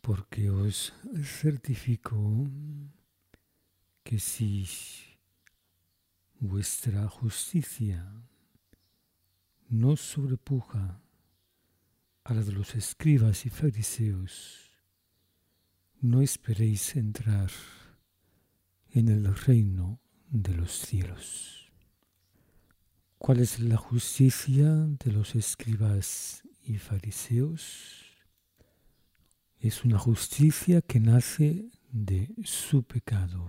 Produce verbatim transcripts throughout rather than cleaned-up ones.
porque os certifico que si vuestra justicia no sobrepuja a la de los escribas y fariseos, no esperéis entrar en el reino de los cielos. ¿Cuál es la justicia de los escribas y fariseos? Es una justicia que nace de su pecado.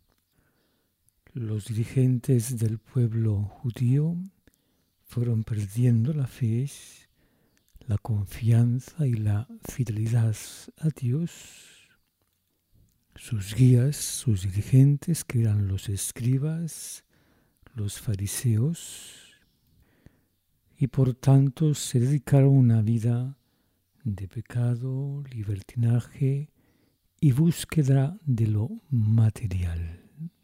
Los dirigentes del pueblo judío fueron perdiendo la fe, la confianza y la fidelidad a Dios. Sus guías, sus dirigentes, que eran los escribas, los fariseos, y por tanto se dedicaron a una vida de pecado, libertinaje y búsqueda de lo material.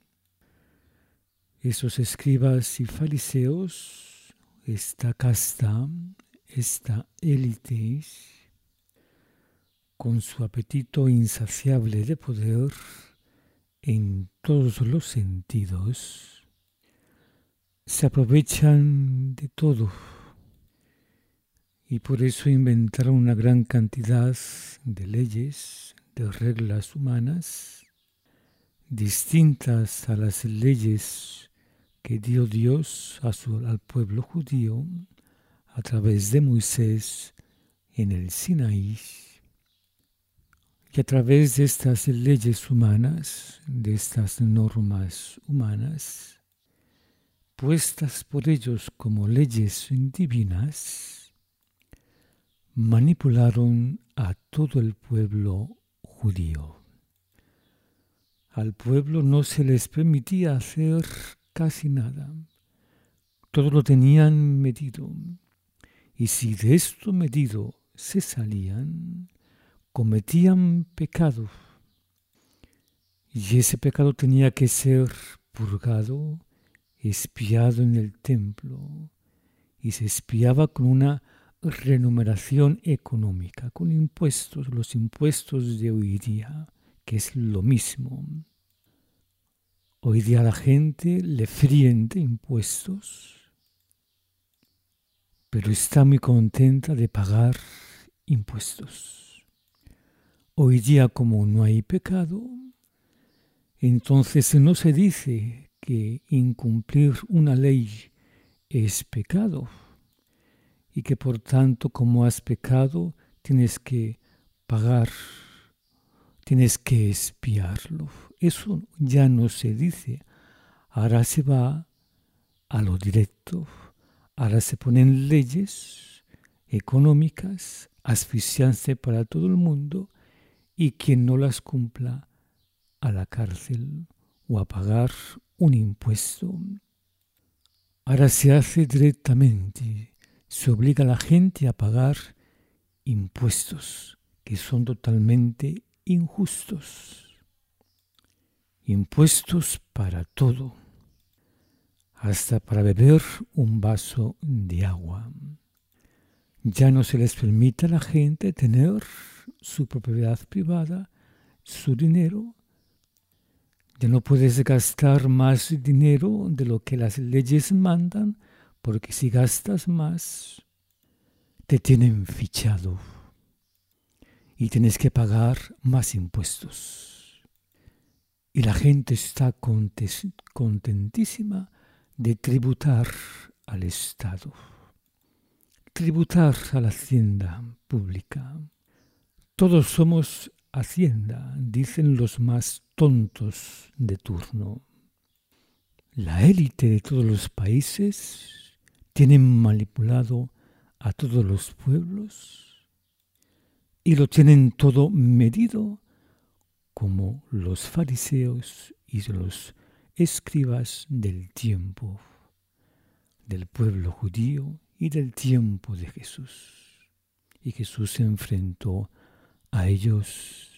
Esos escribas y fariseos, esta casta, esta élite, con su apetito insaciable de poder en todos los sentidos, se aprovechan de todo y por eso inventaron una gran cantidad de leyes, de reglas humanas, distintas a las leyes que dio Dios a su, al pueblo judío a través de Moisés en el Sinaí. Y a través de estas leyes humanas, de estas normas humanas, puestas por ellos como leyes divinas, manipularon a todo el pueblo judío. Al pueblo no se les permitía hacer casi nada. Todo lo tenían medido. Y si de esto medido se salían, cometían pecado. Y ese pecado tenía que ser purgado, expiado en el templo. Y se expiaba con una remuneración económica, con impuestos, los impuestos de hoy día, que es lo mismo. Hoy día la gente le fríen de impuestos, pero está muy contenta de pagar impuestos. Hoy día, como no hay pecado, entonces no se dice que incumplir una ley es pecado y que por tanto, como has pecado, tienes que pagar, tienes que expiarlo. Eso ya no se dice. Ahora se va a lo directo. Ahora se ponen leyes económicas, asfixiantes para todo el mundo, y quien no las cumpla a la cárcel o a pagar un impuesto. Ahora se hace directamente. Se obliga a la gente a pagar impuestos que son totalmente injustos. Impuestos para todo, hasta para beber un vaso de agua. Ya no se les permite a la gente tener su propiedad privada, su dinero. Ya no puedes gastar más dinero de lo que las leyes mandan, porque si gastas más, te tienen fichado y tienes que pagar más impuestos. Y la gente está contentísima de tributar al Estado, tributar a la hacienda pública. Todos somos hacienda, dicen los más tontos de turno. La élite de todos los países tienen manipulado a todos los pueblos y lo tienen todo medido, como los fariseos y los escribas del tiempo del pueblo judío y del tiempo de Jesús. Y Jesús se enfrentó a ellos.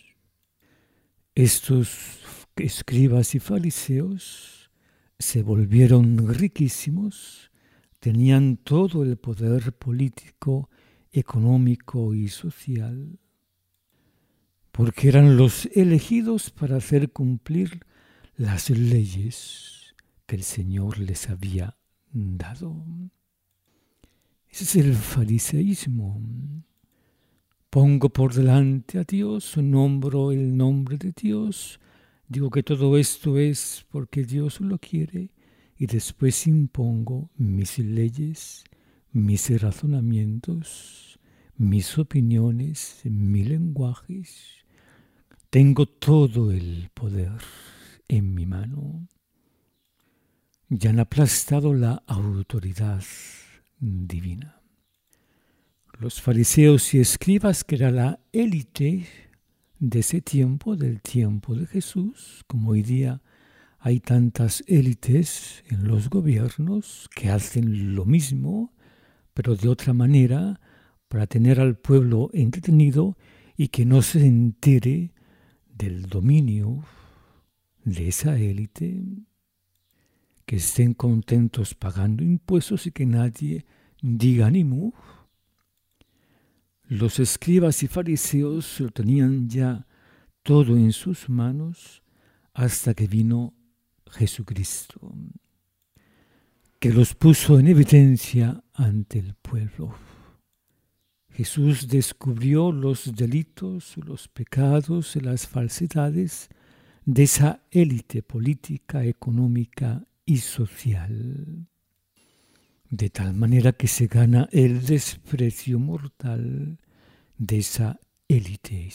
Estos escribas y fariseos se volvieron riquísimos, tenían todo el poder político, económico y social. porque eran los elegidos para hacer cumplir las leyes que el Señor les había dado. Ese es el fariseísmo. Pongo por delante a Dios, nombro el nombre de Dios, digo que todo esto es porque Dios lo quiere y después impongo mis leyes, mis razonamientos, mis opiniones, mis lenguajes. Tengo todo el poder en mi mano. Ya han aplastado la autoridad divina. Los fariseos y escribas, que era la élite de ese tiempo, del tiempo de Jesús, como hoy día hay tantas élites en los gobiernos que hacen lo mismo, pero de otra manera, para tener al pueblo entretenido y que no se entere del dominio de esa élite, que estén contentos pagando impuestos y que nadie diga ni mu. Los escribas y fariseos lo tenían ya todo en sus manos hasta que vino Jesucristo, que los puso en evidencia ante el pueblo. Jesús descubrió los delitos, los pecados y las falsedades de esa élite política, económica y social, de tal manera que se gana el desprecio mortal de esa élite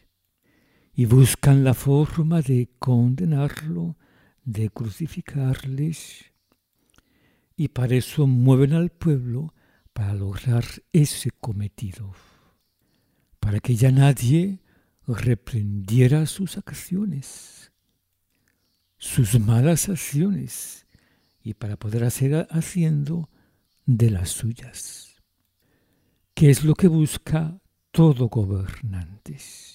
y buscan la forma de condenarlo, de crucificarles, y para eso mueven al pueblo para lograr ese cometido, para que ya nadie reprendiera sus acciones, sus malas acciones, y para poder hacer haciendo de las suyas. ¿Qué es lo que busca todo gobernante?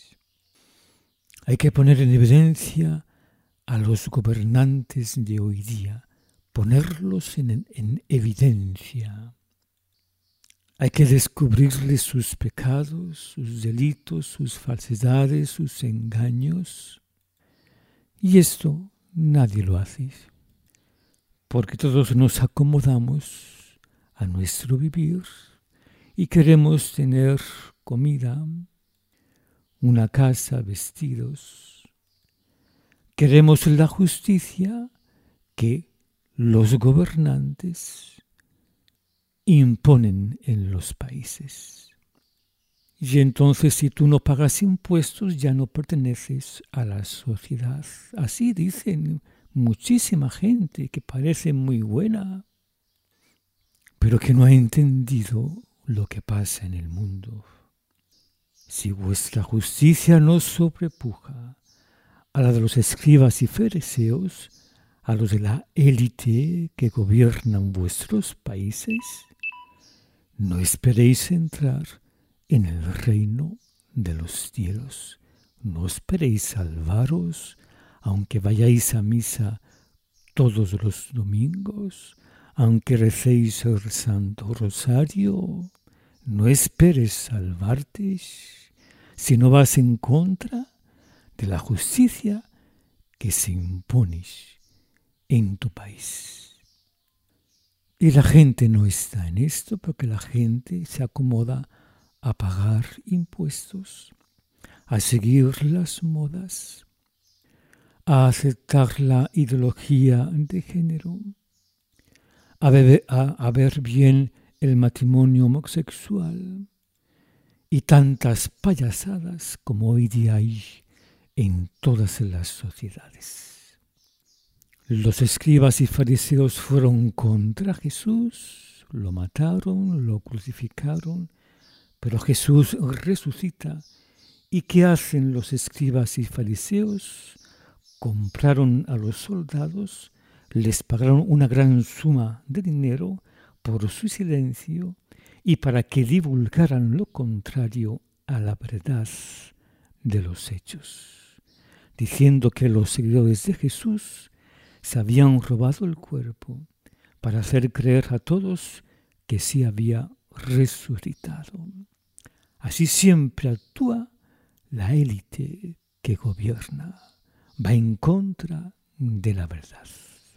Hay que poner en evidencia a los gobernantes de hoy día, ponerlos en, en evidencia. Hay que descubrirles sus pecados, sus delitos, sus falsedades, sus engaños. Y esto nadie lo hace, porque todos nos acomodamos a nuestro vivir y queremos tener comida, una casa, vestidos. Queremos la justicia que los gobernantes imponen en los países. Y entonces, si tú no pagas impuestos, ya no perteneces a la sociedad. Así dicen muchísima gente que parece muy buena, pero que no ha entendido lo que pasa en el mundo. Si vuestra justicia no sobrepuja a la de los escribas y fariseos, a los de la élite que gobiernan vuestros países, no esperéis entrar en el reino de los cielos. No esperéis salvaros, aunque vayáis a misa todos los domingos, aunque recéis el Santo Rosario. No esperes salvarte si no vas en contra de la justicia que se impone en tu país. Y la gente no está en esto porque la gente se acomoda a pagar impuestos, a seguir las modas, a aceptar la ideología de género, a, beber, a, a ver bien el matrimonio homosexual y tantas payasadas como hoy día hay en todas las sociedades. Los escribas y fariseos fueron contra Jesús, lo mataron, lo crucificaron, pero Jesús resucita. ¿Y qué hacen los escribas y fariseos? Compraron a los soldados, les pagaron una gran suma de dinero por su silencio y para que divulgaran lo contrario a la verdad de los hechos, diciendo que los seguidores de Jesús se habían robado el cuerpo para hacer creer a todos que sí había resucitado. Así siempre actúa la élite que gobierna va en contra de la verdad.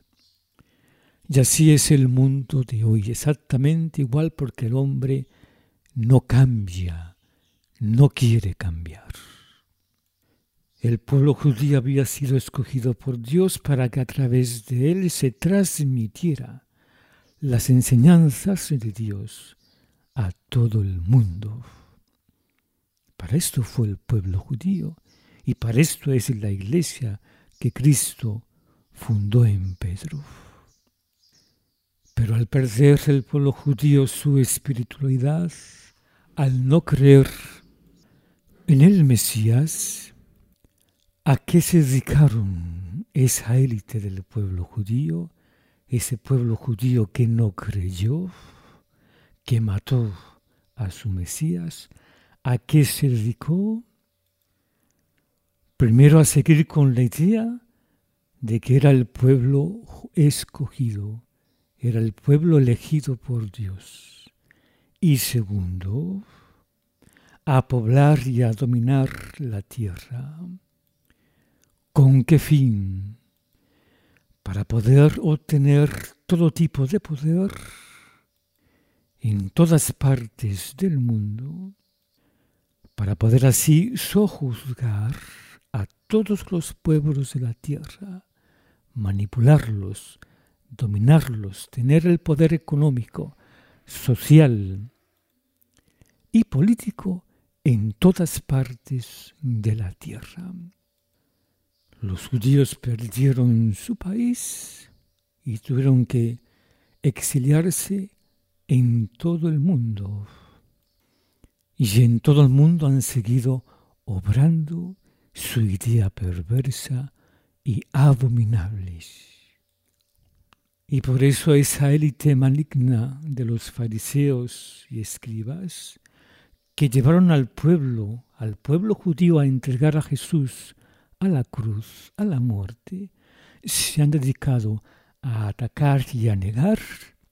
Y así es el mundo de hoy, exactamente igual, porque el hombre no cambia, no quiere cambiar. El pueblo judío había sido escogido por Dios para que a través de él se transmitiera las enseñanzas de Dios a todo el mundo. Para esto fue el pueblo judío y para esto es la iglesia que Cristo fundó en Pedro. Pero al perder el pueblo judío su espiritualidad, al no creer en el Mesías, ¿a qué se dedicaron esa élite del pueblo judío? Ese pueblo judío que no creyó, que mató a su Mesías, ¿a qué se dedicó? Primero a seguir con la idea de que era el pueblo escogido, era el pueblo elegido por Dios. Y segundo, a poblar y a dominar la tierra. ¿Con qué fin? Para poder obtener todo tipo de poder en todas partes del mundo, para poder así sojuzgar a todos los pueblos de la tierra, manipularlos, dominarlos, tener el poder económico, social y político en todas partes de la tierra. Los judíos perdieron su país y tuvieron que exiliarse en todo el mundo. Y en todo el mundo han seguido obrando su idea perversa y abominables. Y por eso esa élite maligna de los fariseos y escribas que llevaron al pueblo, al pueblo judío a entregar a Jesús a la cruz, a la muerte, se han dedicado a atacar y a negar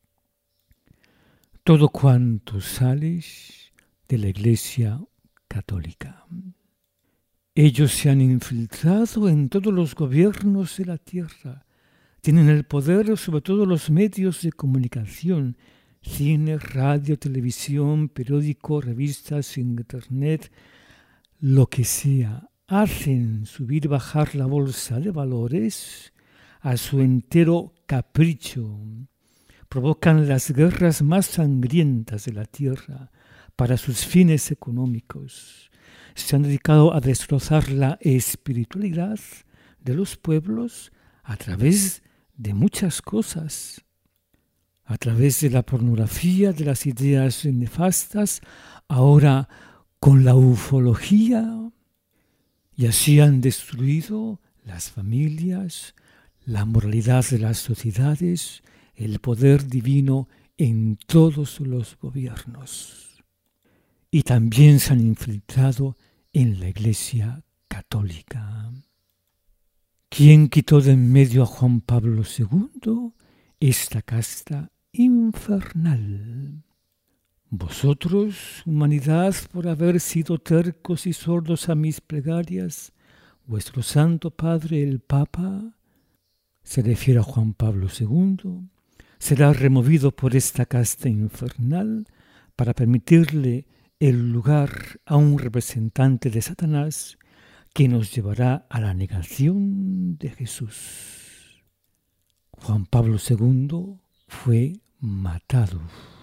todo cuanto sale de la Iglesia Católica. Ellos se han infiltrado en todos los gobiernos de la tierra, tienen el poder sobre todos los medios de comunicación, cine, radio, televisión, periódico, revistas, internet, lo que sea. Hacen subir y bajar la bolsa de valores a su entero capricho. Provocan las guerras más sangrientas de la tierra para sus fines económicos. Se han dedicado a destrozar la espiritualidad de los pueblos a través de muchas cosas. A través de la pornografía, de las ideas nefastas, ahora con la ufología. Y así han destruido las familias, la moralidad de las sociedades, el poder divino en todos los gobiernos. Y también se han infiltrado en la Iglesia Católica. ¿Quién quitó de en medio a Juan Pablo segundo? Esta casta infernal. Vosotros, humanidad, por haber sido tercos y sordos a mis plegarias, vuestro Santo Padre, el Papa, se refiere a Juan Pablo segundo, será removido por esta casta infernal para permitirle el lugar a un representante de Satanás que nos llevará a la negación de Jesús. Juan Pablo segundo fue matado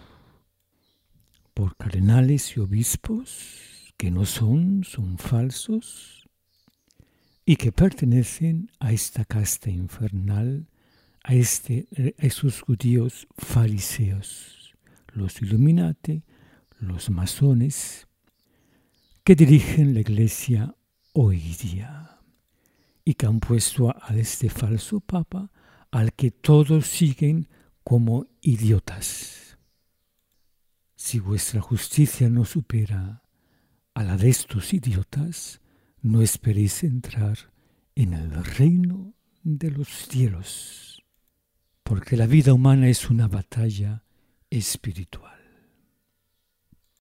por cardenales y obispos que no son, son falsos y que pertenecen a esta casta infernal, a, este, a esos judíos fariseos, los Illuminati, los masones, que dirigen la iglesia hoy día y que han puesto a, a este falso papa al que todos siguen como idiotas. Si vuestra justicia no supera a la de estos idiotas, no esperéis entrar en el reino de los cielos, porque la vida humana es una batalla espiritual.